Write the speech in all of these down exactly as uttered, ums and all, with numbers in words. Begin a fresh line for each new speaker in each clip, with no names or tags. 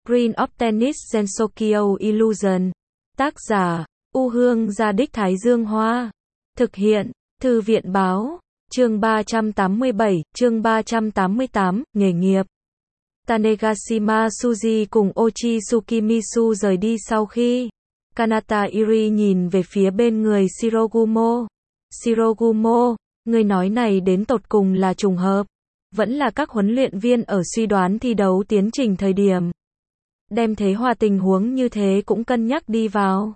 Green of Tennis Gensokyo Illusion. Tác giả, U Hương Gia Đích Thái Dương Hoa. Thực hiện, Thư viện Báo. Chương ba trăm tám mươi bảy, chương ba trăm tám mươi tám, nghề nghiệp. Tanegashima Tsuji cùng Ochi Tsukimisu rời đi sau khi Kanata Iri nhìn về phía bên người Shirogumo. Shirogumo, người nói này đến tột cùng là trùng hợp, vẫn là các huấn luyện viên ở suy đoán thi đấu tiến trình thời điểm đem thế hòa tình huống như thế cũng cân nhắc đi vào.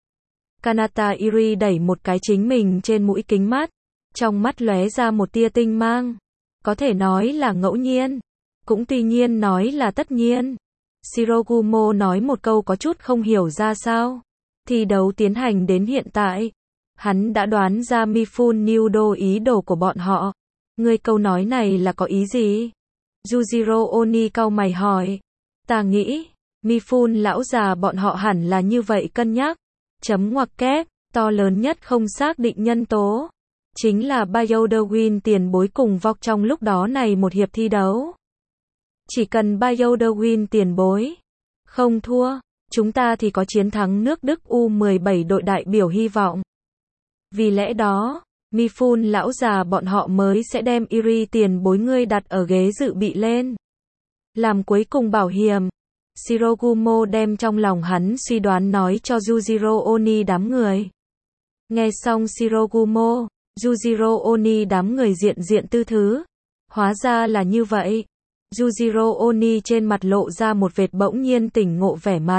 Kanata Iri đẩy một cái chính mình trên mũi kính mắt, trong mắt lóe ra một tia tinh mang. Có thể nói là ngẫu nhiên, cũng tuy nhiên nói là tất nhiên. Shirogumo nói một câu có chút không hiểu ra sao. Thi đấu tiến hành đến hiện tại, hắn đã đoán ra Mifune Nudo ý đồ của bọn họ. Người câu nói này là có ý gì? Yujiro Oni cau mày hỏi. Ta nghĩ, Mifune lão già bọn họ hẳn là như vậy cân nhắc. Chấm ngoặc kép, to lớn nhất không xác định nhân tố chính là Bioderwin tiền bối cùng vọc trong lúc đó này một hiệp thi đấu. Chỉ cần Bioderwin tiền bối không thua, chúng ta thì có chiến thắng nước Đức U mười bảy đội đại biểu hy vọng. Vì lẽ đó, Mifune lão già bọn họ mới sẽ đem Iri tiền bối ngươi đặt ở ghế dự bị lên. Làm cuối cùng bảo hiểm, Shirogumo đem trong lòng hắn suy đoán nói cho Yujiro Oni đám người. Nghe xong Shirogumo, Yujiro Oni đám người diện diện tư thứ. Hóa ra là như vậy. Yujiro Oni trên mặt lộ ra một vệt bỗng nhiên tỉnh ngộ vẻ mặt.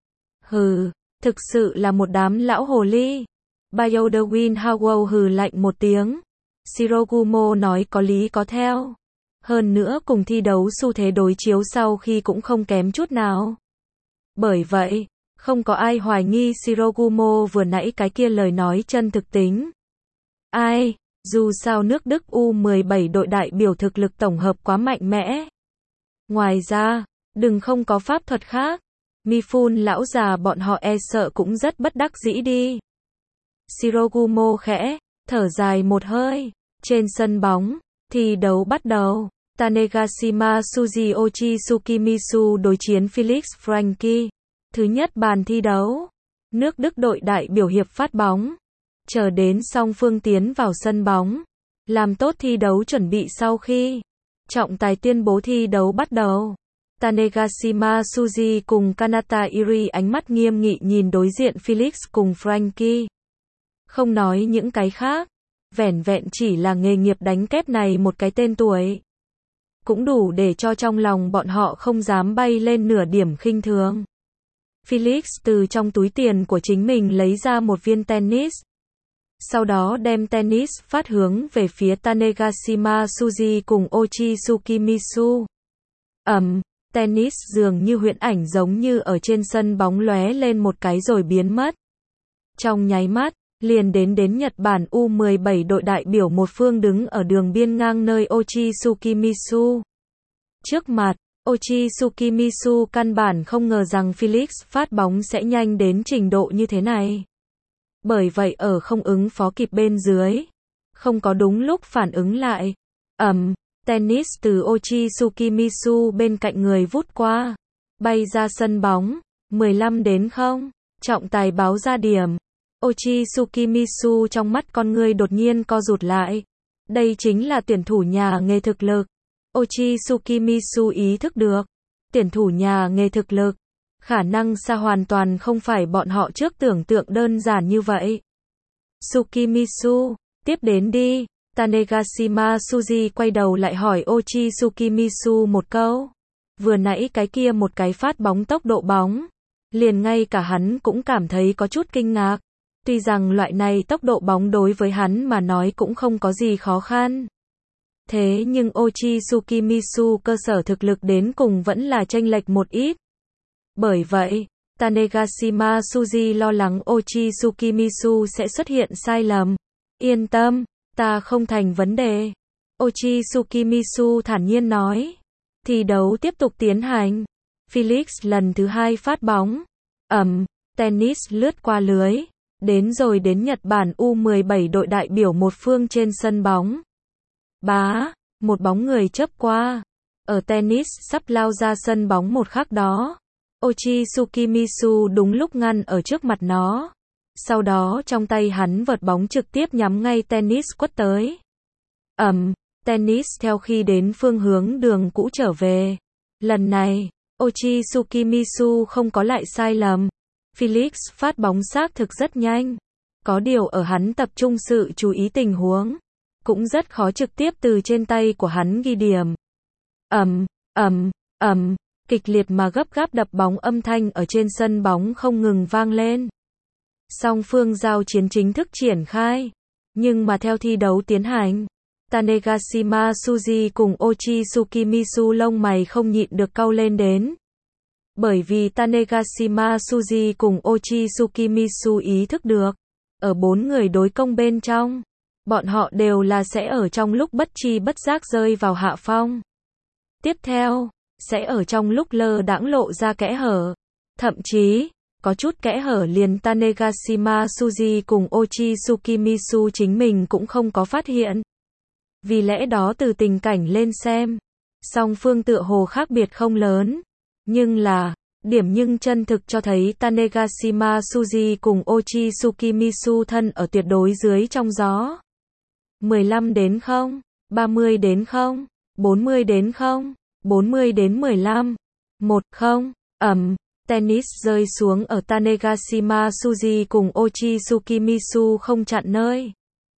Hừ, thực sự là một đám lão hồ ly. Bioderwin Hawo hừ lạnh một tiếng. Shirogumo nói có lý có theo. Hơn nữa cùng thi đấu xu thế đối chiếu sau khi cũng không kém chút nào. Bởi vậy, không có ai hoài nghi Shirogumo vừa nãy cái kia lời nói chân thực tính. Ai, dù sao nước Đức U mười bảy đội đại biểu thực lực tổng hợp quá mạnh mẽ. Ngoài ra, đừng không có pháp thuật khác. Mifune lão già bọn họ e sợ cũng rất bất đắc dĩ đi. Shirogumo khẽ thở dài một hơi. Trên sân bóng, thi đấu bắt đầu. Tanegashima Tsuji Ochi Tsukimisu đối chiến Felix Frankie. Thứ nhất bàn thi đấu. Nước Đức đội đại biểu hiệp phát bóng. Chờ đến song phương tiến vào sân bóng. Làm tốt thi đấu chuẩn bị sau khi trọng tài tuyên bố thi đấu bắt đầu. Tanegashima Tsuji cùng Kanata Iri ánh mắt nghiêm nghị nhìn đối diện Felix cùng Frankie. Không nói những cái khác, vẻn vẹn chỉ là nghề nghiệp đánh kép này một cái tên tuổi cũng đủ để cho trong lòng bọn họ không dám bay lên nửa điểm khinh thường. Felix từ trong túi tiền của chính mình lấy ra một viên tennis. Sau đó đem tennis phát hướng về phía Tanegashima Tsuji cùng Ochi Tsukimisu. Ầm, tennis dường như huyễn ảnh giống như ở trên sân bóng lóe lên một cái rồi biến mất. Trong nháy mắt, liền đến đến Nhật Bản U mười bảy đội đại biểu một phương đứng ở đường biên ngang nơi Ochi Tsukimisu. Trước mặt, Ochi Tsukimisu căn bản không ngờ rằng Felix phát bóng sẽ nhanh đến trình độ như thế này. Bởi vậy ở không ứng phó kịp bên dưới, không có đúng lúc phản ứng lại. Ầm, tennis từ Ochi Tsukimisu bên cạnh người vút qua, bay ra sân bóng, mười lăm đến không, trọng tài báo ra điểm. Ochi Tsukimisu trong mắt con người đột nhiên co rụt lại. Đây chính là tuyển thủ nhà nghề thực lực. Ochi Tsukimisu ý thức được, tuyển thủ nhà nghề thực lực, khả năng xa hoàn toàn không phải bọn họ trước tưởng tượng đơn giản như vậy. Tsukimisu, tiếp đến đi. Tanegashima Tsuji quay đầu lại hỏi Ochi Tsukimisu một câu. Vừa nãy cái kia một cái phát bóng tốc độ bóng, liền ngay cả hắn cũng cảm thấy có chút kinh ngạc. Tuy rằng loại này tốc độ bóng đối với hắn mà nói cũng không có gì khó khăn. Thế nhưng Ochi Tsukimisu cơ sở thực lực đến cùng vẫn là chênh lệch một ít. Bởi vậy, Tanegashima Tsuji lo lắng Ochi Tsukimisu sẽ xuất hiện sai lầm. Yên tâm, ta không thành vấn đề. Ochi Tsukimisu thản nhiên nói. Thi đấu tiếp tục tiến hành. Felix lần thứ hai phát bóng. Ầm, tennis lướt qua lưới. Đến rồi đến Nhật Bản U mười bảy đội đại biểu một phương trên sân bóng. Bá, một bóng người chớp qua. Ở tennis sắp lao ra sân bóng một khắc đó, Ochi-Tsukimisu đúng lúc ngăn ở trước mặt nó. Sau đó trong tay hắn vợt bóng trực tiếp nhắm ngay tennis quất tới. Ầm, tennis theo khi đến phương hướng đường cũ trở về. Lần này, Ochi-Tsukimisu không có lại sai lầm. Felix phát bóng xác thực rất nhanh. Có điều ở hắn tập trung sự chú ý tình huống. Cũng rất khó trực tiếp từ trên tay của hắn ghi điểm. Ầm, ầm, ầm, kịch liệt mà gấp gáp đập bóng âm thanh ở trên sân bóng không ngừng vang lên. Song phương giao chiến chính thức triển khai. Nhưng mà theo thi đấu tiến hành, Tanegashima Tsuji cùng Ochi-Tsukimisu lông mày không nhịn được cau lên đến. Bởi vì Tanegashima Tsuji cùng Ochi-Tsukimisu ý thức được, ở bốn người đối công bên trong, bọn họ đều là sẽ ở trong lúc bất tri bất giác rơi vào hạ phong. Tiếp theo, sẽ ở trong lúc lơ đãng lộ ra kẽ hở. Thậm chí, có chút kẽ hở liền Tanegashima Tsuji cùng Ochi-Tsukimisu chính mình cũng không có phát hiện. Vì lẽ đó từ tình cảnh lên xem, song phương tựa hồ khác biệt không lớn. Nhưng là, điểm nhưng chân thực cho thấy Tanegashima Tsuji cùng Ochi-Tsukimisu thân ở tuyệt đối dưới trong gió. mười lăm đến không, ba mươi đến không, bốn mươi đến không, bốn mươi đến mười lăm, một không, ầm, tennis rơi xuống ở Tanegashima Tsuji cùng Ochi-Tsukimisu không chặn nơi.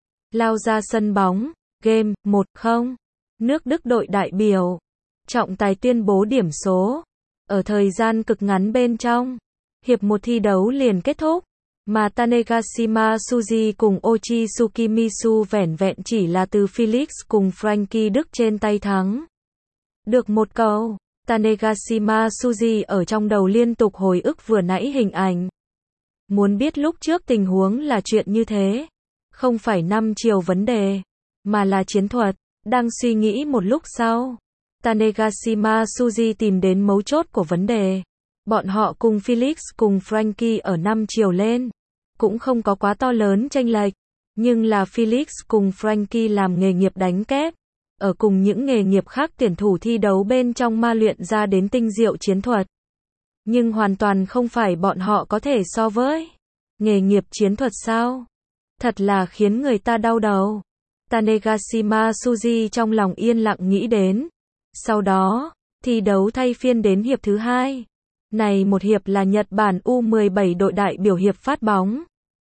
Lao ra sân bóng, game, một không. Nước Đức đội đại biểu. Trọng tài tuyên bố điểm số. Ở thời gian cực ngắn bên trong, hiệp một thi đấu liền kết thúc, mà Tanegashima Tsuji cùng Ochi-Tsukimisu vẻn vẹn chỉ là từ Felix cùng Frankie Đức trên tay thắng. Được một cầu, Tanegashima Tsuji ở trong đầu liên tục hồi ức vừa nãy hình ảnh. Muốn biết lúc trước tình huống là chuyện như thế, không phải năm chiều vấn đề, mà là chiến thuật. Đang suy nghĩ một lúc sau, Tanegashima Tsuji tìm đến mấu chốt của vấn đề. Bọn họ cùng Felix cùng Frankie ở năm chiều lên, cũng không có quá to lớn chênh lệch, nhưng là Felix cùng Frankie làm nghề nghiệp đánh kép, ở cùng những nghề nghiệp khác tuyển thủ thi đấu bên trong ma luyện ra đến tinh diệu chiến thuật. Nhưng hoàn toàn không phải bọn họ có thể so với. Nghề nghiệp chiến thuật sao? Thật là khiến người ta đau đầu. Tanegashima Tsuji trong lòng yên lặng nghĩ đến. Sau đó, thi đấu thay phiên đến hiệp thứ hai. Này một hiệp là Nhật Bản U mười bảy đội đại biểu hiệp phát bóng.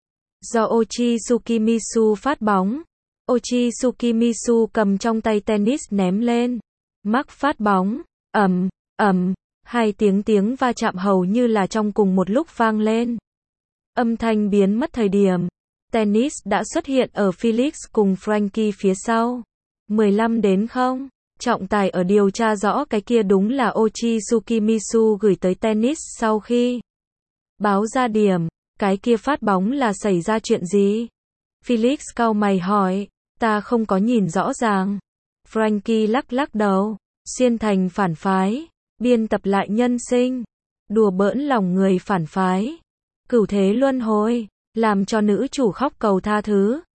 Do Ochi-Tsukimisu phát bóng. Ochi-Tsukimisu cầm trong tay tennis ném lên. Mắc phát bóng. Ầm, ầm. Hai tiếng tiếng va chạm hầu như là trong cùng một lúc vang lên. Âm thanh biến mất thời điểm. Tennis đã xuất hiện ở Felix cùng Frankie phía sau. mười lăm đến không. Trọng tài ở điều tra rõ cái kia đúng là Ochi-Tsukimisu gửi tới tennis sau khi báo ra điểm. Cái kia phát bóng là xảy ra chuyện gì? Felix cau mày hỏi. Ta không có nhìn rõ ràng. Frankie lắc lắc đầu. Xuyên thành phản phái. Biên tập lại nhân sinh. Đùa bỡn lòng người phản phái. Cửu thế luân hồi. Làm cho nữ chủ khóc cầu tha thứ.